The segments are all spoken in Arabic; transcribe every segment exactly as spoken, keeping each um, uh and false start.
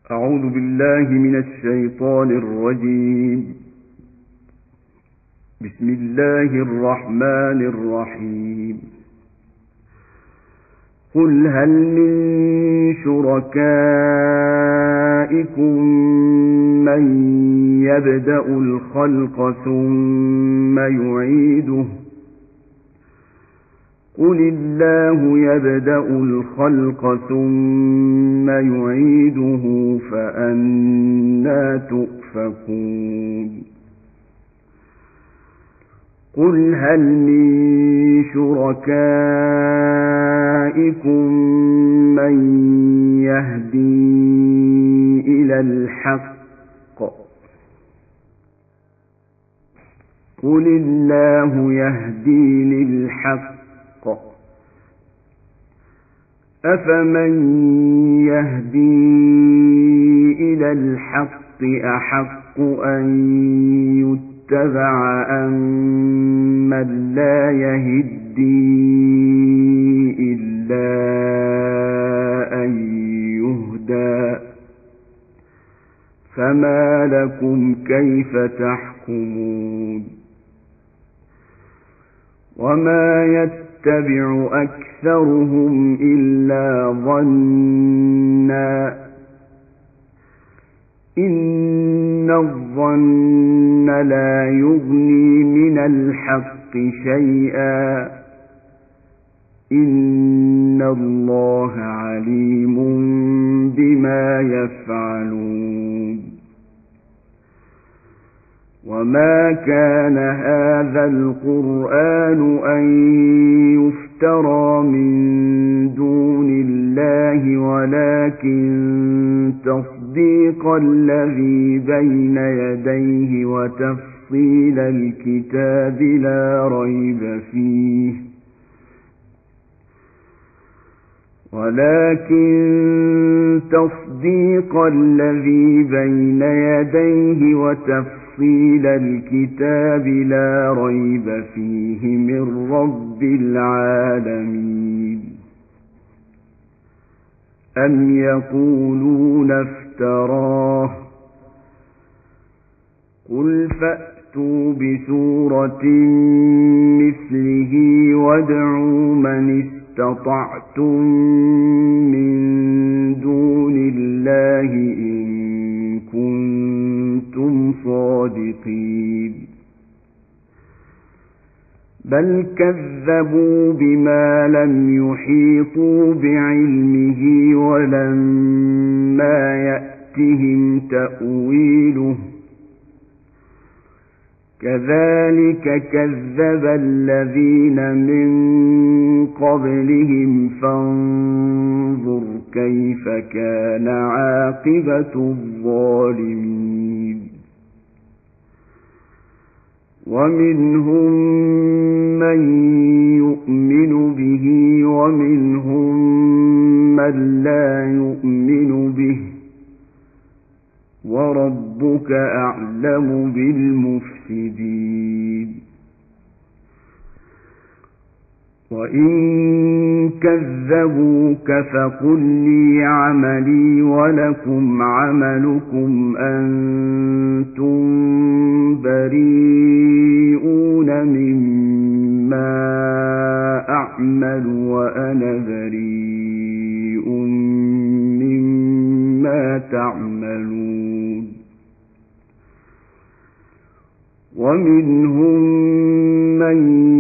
أعوذ بالله من الشيطان الرجيم. بسم الله الرحمن الرحيم. قل هل من شركائكم من يبدأ الخلق ثم يعيده قل الله يبدأ الخلق ثم يعيده فأنى تؤفكون. قل هل من شركائكم من يهدي إلى الحق قل الله يهدي للحق أفمن يهدي إلى الحق أحق أن يتبع أم من لا يهدي إلا أن يهدى فما لكم كيف تحكمون. وما يتبع أكثرهم إلا ظنا إن الظن لا يغني من الحق شيئا إن الله عليم بما يفعلون. وما كان هذا القرآن أن يفترى من دون الله ولكن تصديق الذي بين يديه وتفصيل الكتاب لا ريب فيه ولكن تصديق الذي بين يديه وتفصيل تفصيل الكتاب لا ريب فيه من رب العالمين. أم يقولون افتراه قل فأتوا بسورة مثله وادعوا من استطعتم من دون الله إن كنتم صادقين. بل كذبوا بما لم يحيطوا بعلمه ولما يأتهم تأويله كذلك كذب الذين من قبلهم فانظر كيف كان عاقبة الظالمين. ومنهم من يؤمن به ومنهم من لا يؤمن به وربك أعلم بالمفسدين. وإن كذبوك فقل لي عملي ولكم عملكم أنتم بريئون مما أعمل وأنا بريء مما تعملون. ومنهم من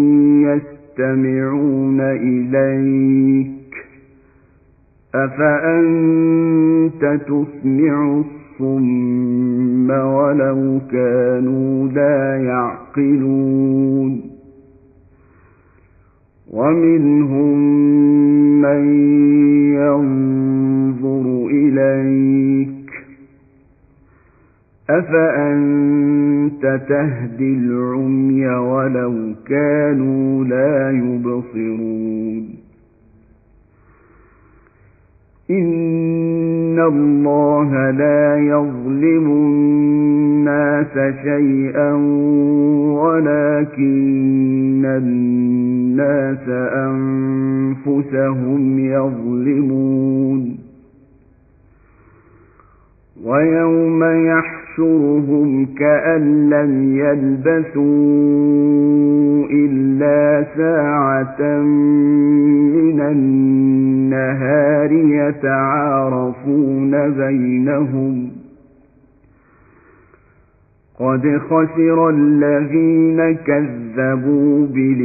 يستمعون إليك أفأنت تسمع الصم ولو كانوا لا يعقلون. ومنهم من ينظر إليك أفأنت تهدي العمي ولو كانوا لا يبصرون. إن الله لا يظلم الناس شيئا ولكن الناس أنفسهم يظلمون. ويوم يحشرهم كأن لم يلبثوا إلا ساعة من النهار يتعارفون بينهم قد خسر الذين كذبوا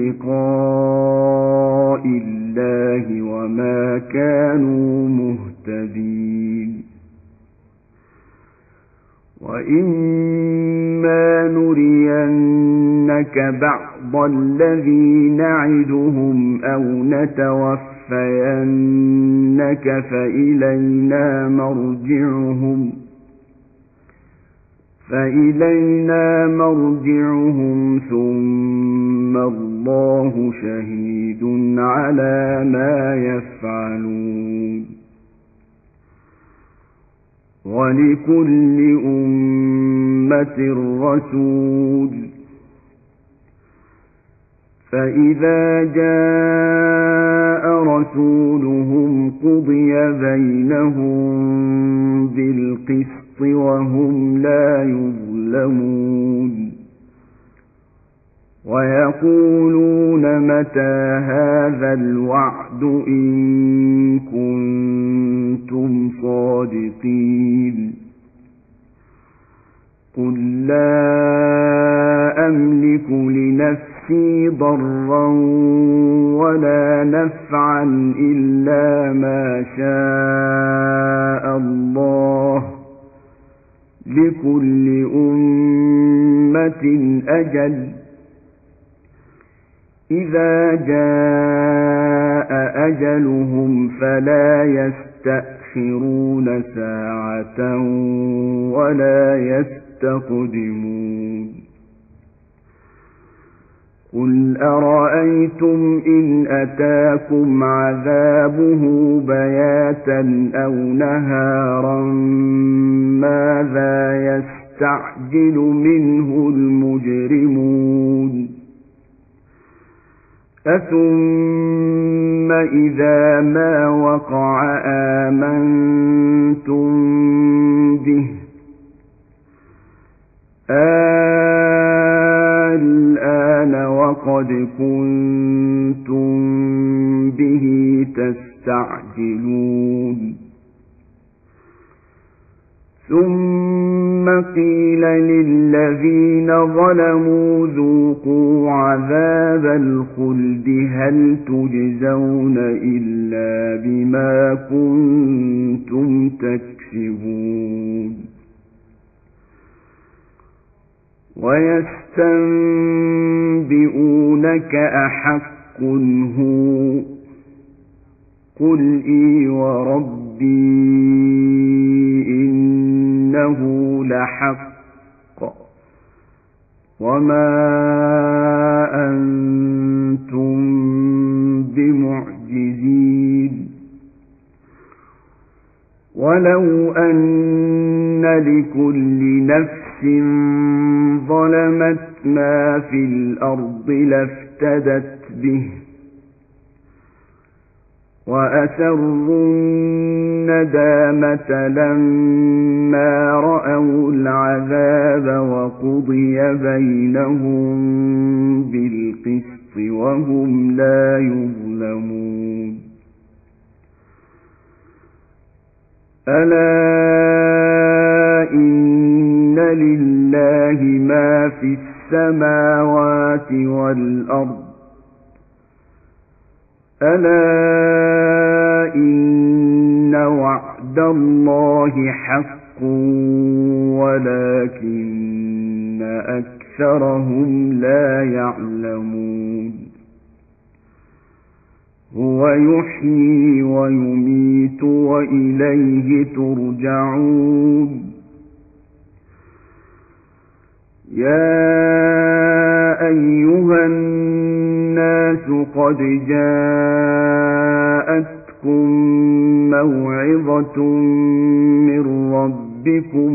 بلقاء الله وما كانوا مهتدين وإما نرينك بعض الذي نعدهم أو نتوفينك فإلينا مرجعهم فإلينا مرجعهم ثم الله شهيد على ما يفعلون ولكل أمة رسول فإذا جاء رسولهم قضي بينهم بالقسط وهم لا يظلمون ويقولون متى هذا الوعد إن كنتم صادقين قل لا أملك لنفسي ضرا ولا نفعا إلا ما شاء الله لكل أمة أجل إذا جاء أجلهم فلا يستأخرون ساعة ولا يستقدمون قل أرأيتم إن أتاكم عذابه بياتا أو نهارا ماذا يستعجل منه المجرمون أثم إذا ما وقع آمنتم به الآن وقد كنتم به تستعجلون ثم قيل للذين ظلموا ذوقوا عذاب الخلد هل تجزون إلا بما كنتم تكسبون ويستنبئونك أحق هو قل إي وربي إنه لحق وما أنتم بمعجزين ولو أن لكل نفس ظلمت ما في الأرض لافتدت به وأسروا الندامة لما رأوا العذاب وقضي بينهم بالقسط وهم لا يظلمون ألا إن لله ما في السماوات والأرض ألا إن وعد الله حق ولكن أكثرهم لا يعلمون هو يحيي ويميت وإليه ترجعون يا أيها الناس قد جاءتكم موعظة من ربكم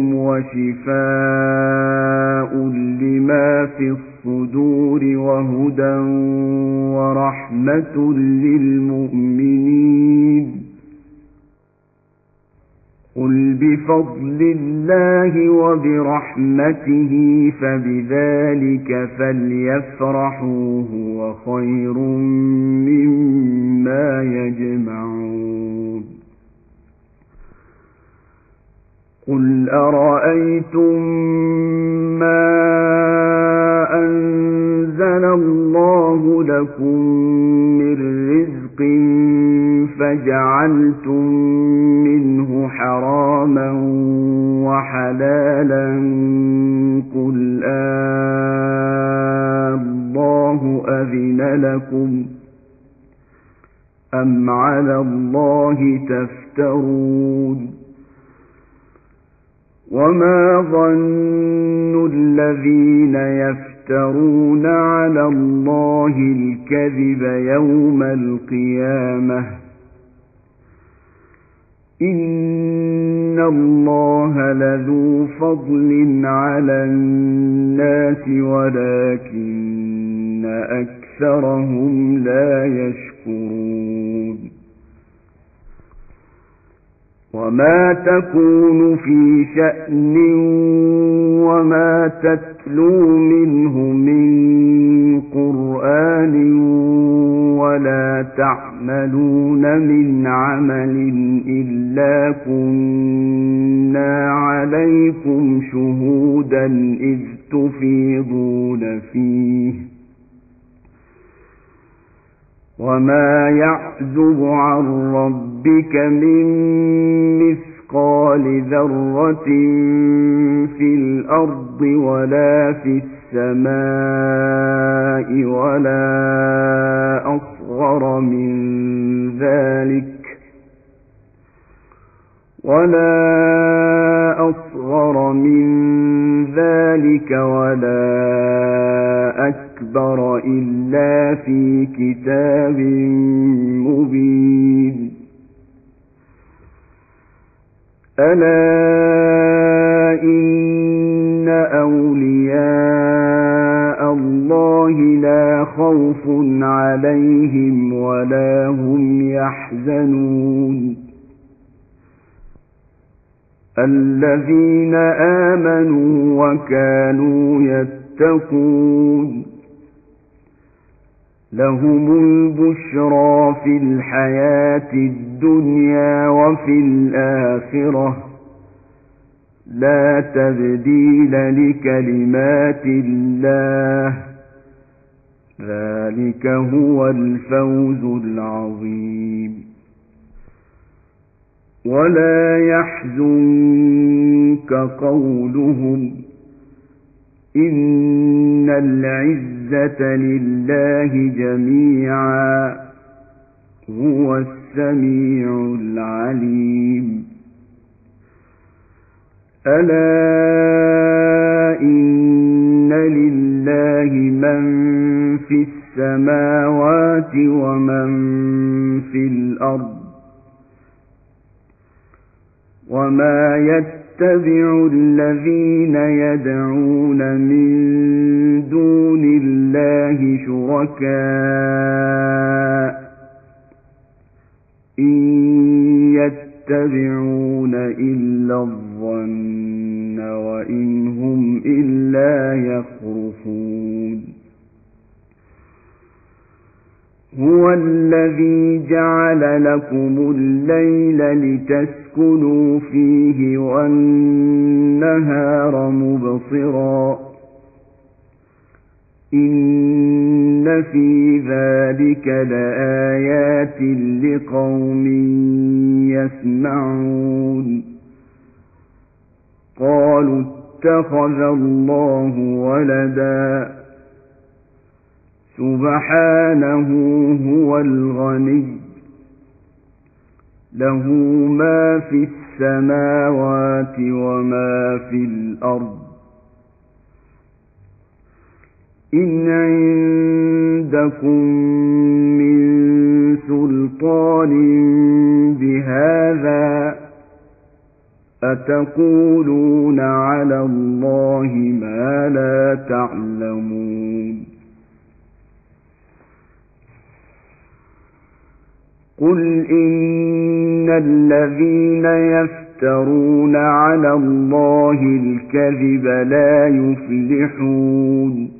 وشفاء لما في الصدور وهدى ورحمة للمؤمنين قل بفضل الله وبرحمته فبذلك فليفرحوا هو خير مما يجمعون قل أرأيتم ما أنزل الله لكم من رزق فجعلتم منه حراما وحلالا قل الله أذن لكم أم على الله تفترون وما ظن الذين يفترون على الله الكذب يوم القيامة إن الله لذو فضل على الناس ولكن أكثرهم لا يشكرون وما تكون في شأن وما تتلو منه من قرآن ولا تعملون من عمل إلا كنا عليكم شهودا إذ تفيضون فيه وما يعزب عن ربك من مثقال ذرة في الأرض ولا في السماء ولا أصغر من ذلك ولا أصغر من ذلك ولا أكبر إلا في كتاب مبين ألا إن أولياء الله لا خوف عليهم ولا هم يحزنون الذين آمنوا وكانوا يتقون لهم البشرى في الحياة الدنيا وفي الآخرة لا تبديل لكلمات الله ذلك هو الفوز العظيم ولا يحزنك قولهم إن العزة لله جميعا هو السميع العليم ألا إن لله من في السماوات ومن في الأرض وما يتبع الذين يدعون من دون الله شركاء إن يتبعون إلا الظن وإن هم إلا يخرصون هو الذي جعل لكم الليل لتسكنوا فيه والنهار مبصرا إن في ذلك لآيات لقوم يسمعون قالوا اتخذ الله ولدا سبحانه هو الغني له ما في السماوات وما في الأرض إن عندكم من سلطان بهذا أتقولون على الله ما لا تعلمون قل إن الذين يفترون على الله الكذب لا يفلحون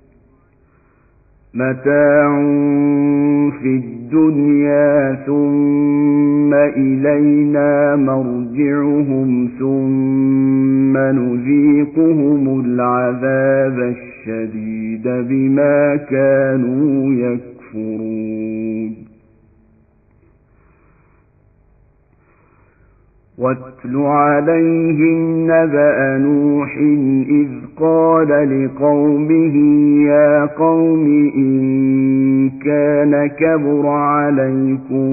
متاع في الدنيا ثم إلينا مرجعهم ثم نذيقهم العذاب الشديد بما كانوا يكفرون واتل عليهم نبأ نوح إذ قال لقومه يا قوم إن كان كبر عليكم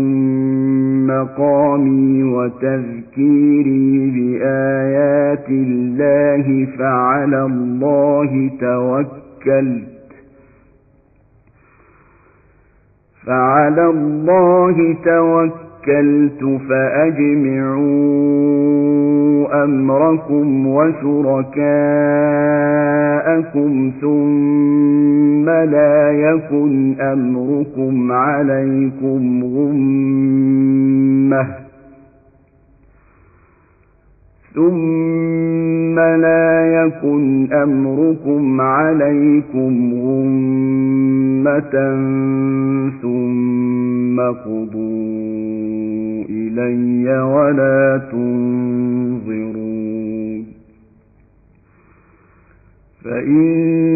مقامي وتذكيري بآيات الله فعلى الله توكلت فعلى الله توكلت توكلت فأجمعوا أمركم وشركاءكم ثم لا يكن أمركم عليكم غمة ثم لا يكن أمركم عليكم غمة ثم قضوا إلي ولا تنظرون فإن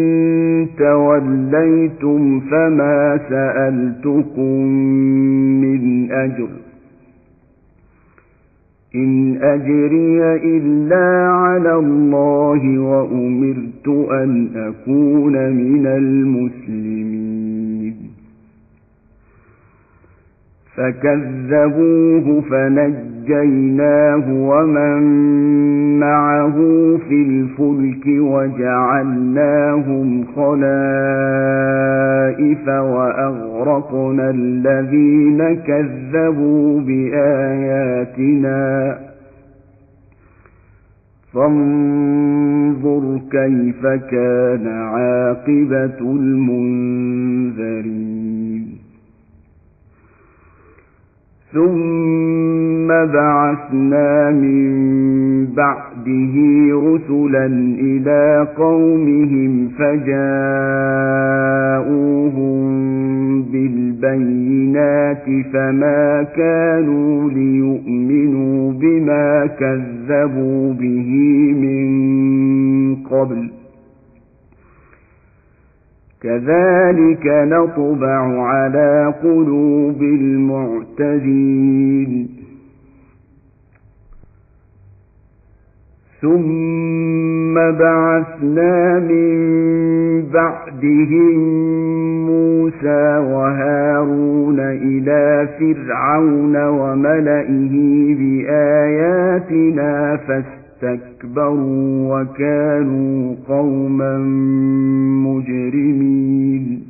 توليتم فما سألتكم من أجر إن أجري إلا على الله وأمرت أن أكون من المسلمين فكذبوه فنجيناه ومن معه في الفلك وجعلناهم خلائف وأغرقنا الذين كذبوا بآياتنا فانظر كيف كان عاقبة المنذرين ثم بعثنا من بعده رسلا إلى قومهم فجاءوهم بالبينات فما كانوا ليؤمنوا بما كذبوا به من قبل كذلك نطبع على قلوب المعتدين ثم بعثنا من بعدهم موسى وهارون إلى فرعون وملئه بآياتنا فاستكبروا وكانوا قوما مجرمين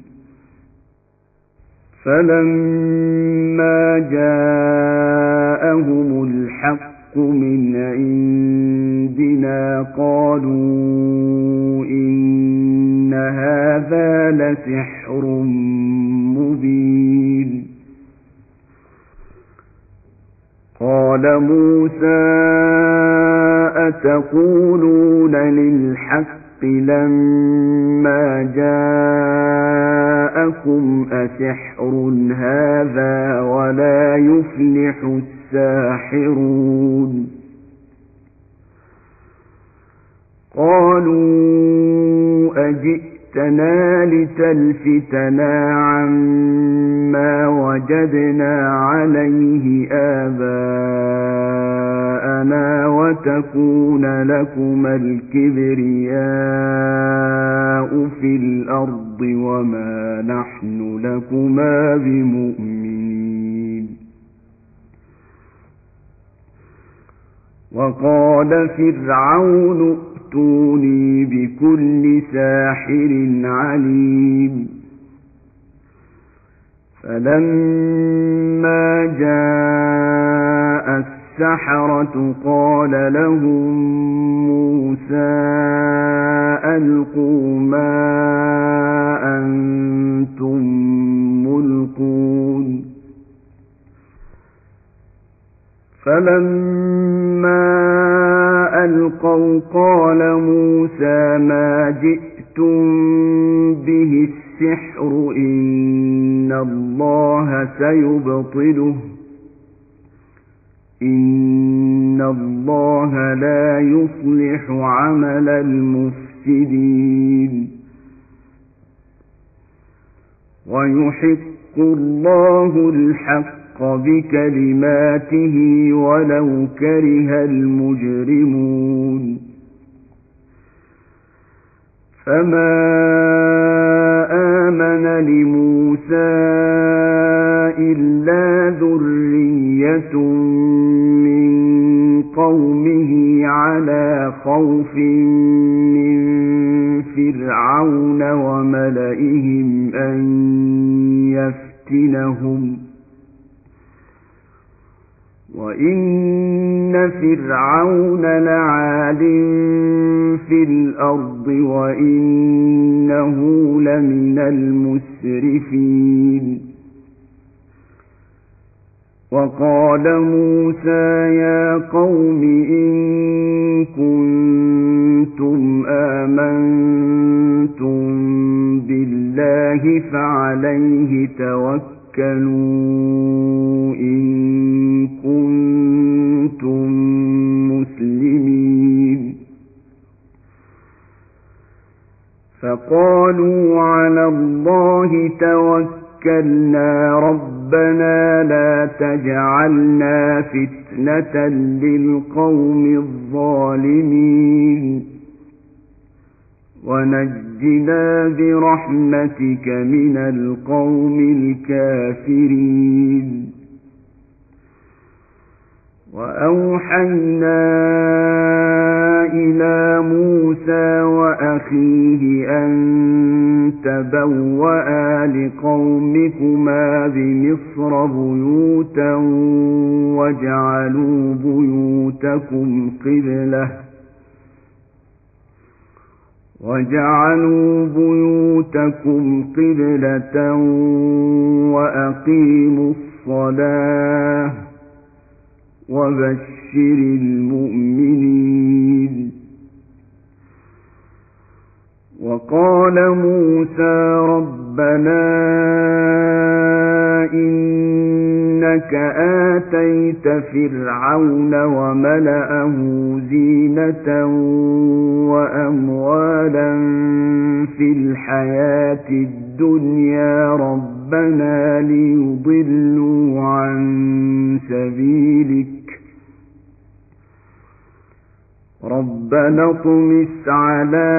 فلما جاءهم الحق من عندنا قالوا إن هذا لسحر مبين قال موسى أتقولون للحق لما جاءكم أسحر هذا ولا يفلح الساحرون قالوا أجئتنا لتلفتنا عما وجدنا عليه آباءنا وتكون لكما الكبرياء في الأرض وما نحن لكما بمؤمنين وقال فرعون ائتوني بكل ساحر عليم فلما جاء السحرة قال لهم موسى ألقوا ما أنتم ملقون فلما فلما ألقوا قال موسى ما جئتم به السحر إن الله سيبطله إن الله لا يصلح عمل المفسدين ويحق الله الحق بكلماته ولو كره المجرمون فما آمن لموسى إلا ذرية من قومه على خوف من فرعون وملئهم أن يفتنهم وإن فرعون لعال في الأرض وإنه لمن المسرفين وقال موسى يا قوم إن كنتم آمنتم بالله فعليه توكلوا إن كنتم مسلمين فقالوا على الله توكلنا ربنا لا تجعلنا فتنة للقوم الظالمين ونجنا برحمتك من القوم الكافرين وأوحينا إلى موسى وأخيه أن تبوأ لقومكما بمصر بيوتا واجعلوا بيوتكم قبلة وَاجْعَلُوا بُيُوتَكُمْ قِبْلَةً وَأَقِيمُوا الصَّلَاةَ وَبَشِّرِ الْمُؤْمِنِينَ وَقَالَ مُوسَى رَبَّنَا إِنَّكَ آتَيْتَ فِرْعَوْنَ وَمَلَأَهُ زِينَةً وَأَمْوَالًا فِي الْحَيَاةِ الدُّنْيَا رَبَّنَا لِيُضِلُّوا عَن سَبِيلِكَ رَبَّنَا اطْمِسْ عَلَى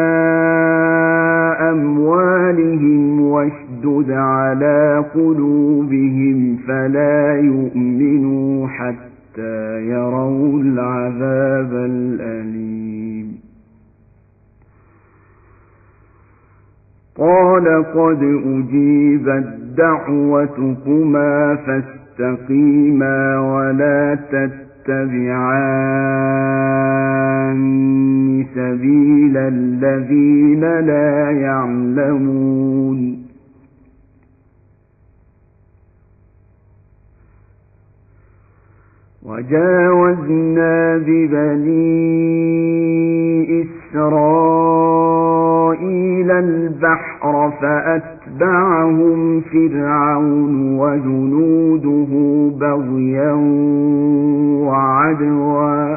أَمْوَالِهِمْ وَاشْدُدْ عَلَى قُلُوبِهِمْ فَلَا يُؤْمِنُوا حَتَّى يَرَوْا الْعَذَابَ الْأَلِيمَ قَالَ قَدْ أُجِيبَتْ دَعْوَتُكُمَا فَاسْتَقِيمَا وَلَا تَتَّبِعَانِ سَبِيلَ الَّذِينَ لَا يَعْلَمُونَ وَجَاوَزْنَا بِبَنِي إِسْرَائِيلَ الْبَحْرَ فَأَتْبَعَهُمْ فِرْعَوْنُ وَجُنُودُهُ بَغْيًا وَعَدْوًا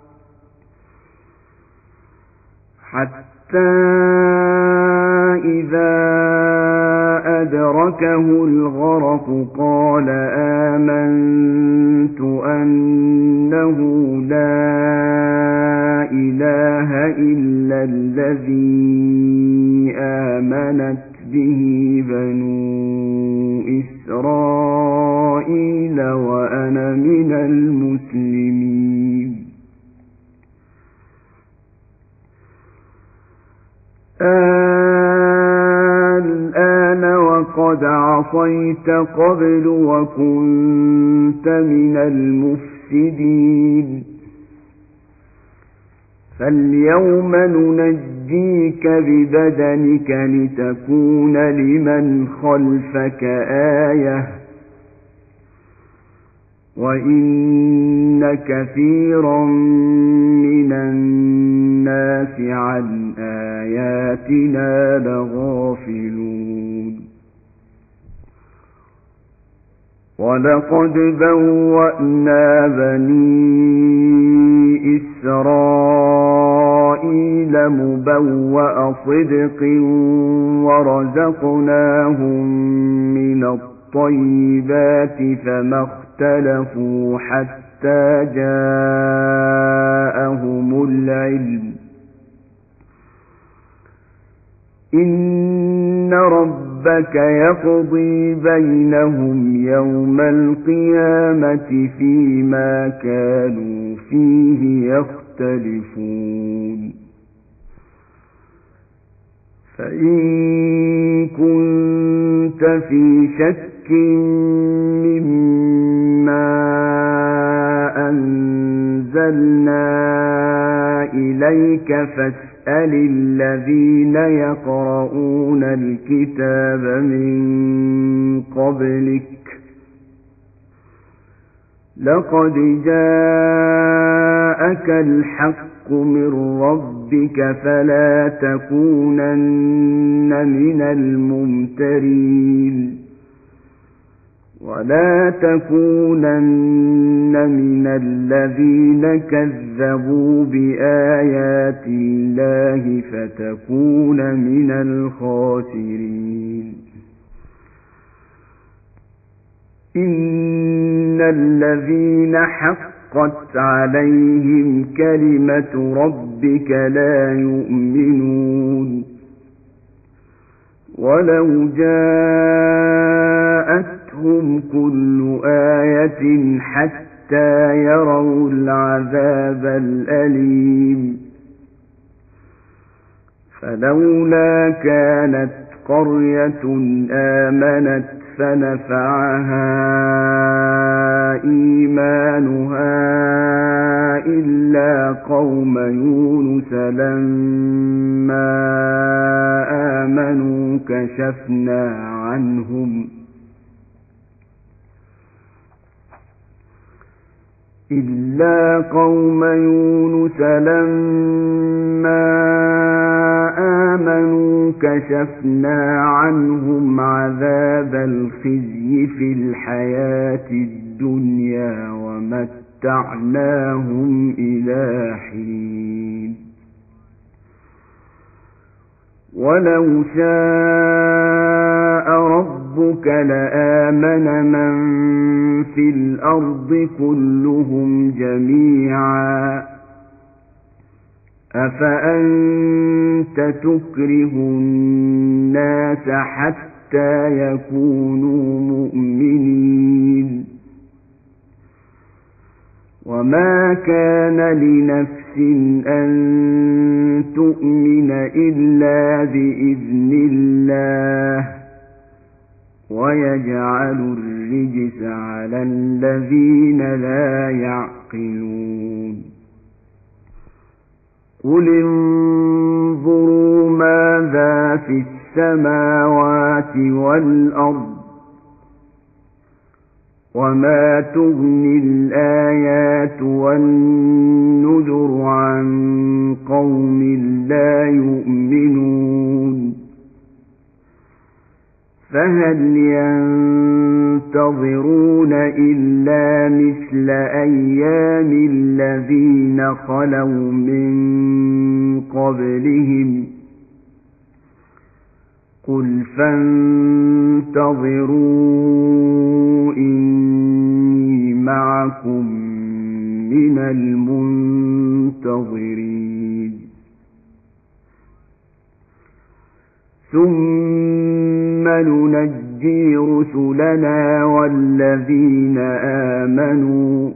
حَتَّى إِذَا أَدْرَكَهُ الْغَرَقُ قَالَ آمَنْتُ أَنَّهُ لَا إِلَهَ إِلَّا الَّذِي آمَنَتْ بِهِ بَنُو إِسْرَائِيلَ وَأَنَا مِنَ الْمُسْلِمِينَ الآن وقد عصيت قبل وكنت من المفسدين فاليوم ننجيك ببدنك لتكون لمن خلفك آية وإن وَإِنَّ كَثِيرًا مِنَ النَّاسِ عَنْ آيَاتِنَا لَغَافِلُونَ وَلَقَدْ بَوَّأْنَا بَنِي إِسْرَائِيلَ مُبَوَّأَ صِدْقٍ وَرَزَقْنَاهُم مِّنَ الطَّيِّبَاتِ فَمَا اخْتَلَفُوا حَتَّىٰ جَاءَهُمُ الْعِلْمُ إِنَّ رَبَّكَ يَقْضِي بَيْنَهُمْ يَوْمَ الْقِيَامَةِ فِيمَا كَانُوا فِيهِ يَخْتَلِفُونَ فَإِن كُنتَ فِي شَكٍّ مِّمَّا أَنزَلْنَا إِلَيْكَ فَاسْأَلِ الَّذِينَ يَقْرَؤُونَ الْكِتَابَ مِن قَبْلِكَ لَقَدْ جَاءَكَ الْحَقُّ مِن رَّبِّكَ فَلَا تَكُونَنَّ مِنَ الْمُمْتَرِينَ وَلَا تَكُونَنَّ مِنَ الَّذِينَ كَذَّبُوا بِآيَاتِ اللَّهِ فَتَكُونَ مِنَ الْخَاسِرِينَ إِنَّ الَّذِينَ حَقَّتْ عَلَيْهِمْ كَلِمَةُ رَبِّكَ لَا يُؤْمِنُونَ وَلَوْ جَاءَتْهُمْ كُلُّ آيَةٍ حَتَّىٰ يَرَوْا الْعَذَابَ الْأَلِيمَ فَلَوْلَا كَانَتْ قَرْيَةٌ آمَنَتْ فَنَفَعَهَا إِيمَانُهَا إِلَّا قَوْمَ يُونُسَ لَمَّا آمَنُوا كَشَفْنَا عَنْهُمْ إِلَّا قَوْمَ يُونُسَ لَمَّا آمَنُوا كَشَفْنَا عَنْهُمْ عَذَابَ الْخِزْيِ فِي الْحَيَاةِ الدُّنْيَا وَمَتَّعْنَاهُمْ إِلَىٰ حِينٍ وَلَوْ شَاءَ رَبُّكَ لَآمَنَ مَن فِي الْأَرْضِ كُلُّهُمْ جَمِيعًا أَفَأَنتَ تُكْرِهُ النَّاسَ حَتَّىٰ يَكُونُوا مُؤْمِنِينَ وَمَا كَانَ لِنَفْسٍ أَن تُؤْمِنَ إِلَّا بِإِذْنِ اللَّهِ وَيَجْعَلُ الرِّجْسَ عَلَى الَّذِينَ لَا يَعْقِلُونَ قُلِ انظُرُوا مَاذَا فِي السَّمَاوَاتِ وَالْأَرْضِ وَمَا تُغْنِي الْآيَاتُ وَالنُّذُرُ عَن قَوْمٍ لَّا يُؤْمِنُونَ فَهَلْ يَنتَظِرُونَ إِلَّا مِثْلَ أَيَّامِ الَّذِينَ خَلَوْا مِن قَبْلِهِمْ قُلْ فَانتَظِرُوا إِنِّي مَعَكُم مِّنَ الْمُنتَظِرِينَ ثُمَّ نُنَجِّي رُسُلَنَا وَالَّذِينَ آمَنُوا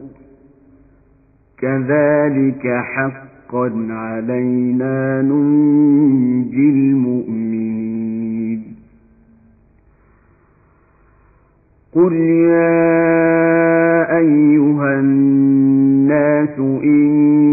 كَذَلِكَ حَقًّا عَلَيْنَا نُنجِي الْمُؤْمِنِينَ قُلْ يَا أَيُّهَا النَّاسُ إِن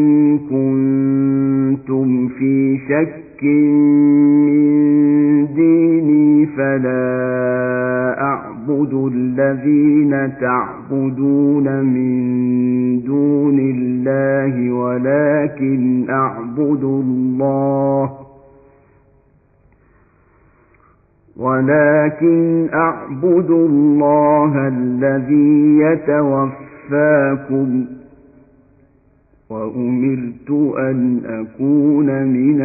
كُنتُمْ فِي شَكٍّ مِّن دِينِي فَلَا أَعْبُدُ الَّذِينَ الذين تعبدون من دون الله ولكن أعبد الله ولكن أعبد الله الذي يتوفاكم وأمرت أن أكون من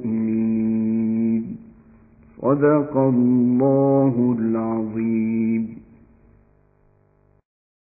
المؤمنين. صدق الله العظيم.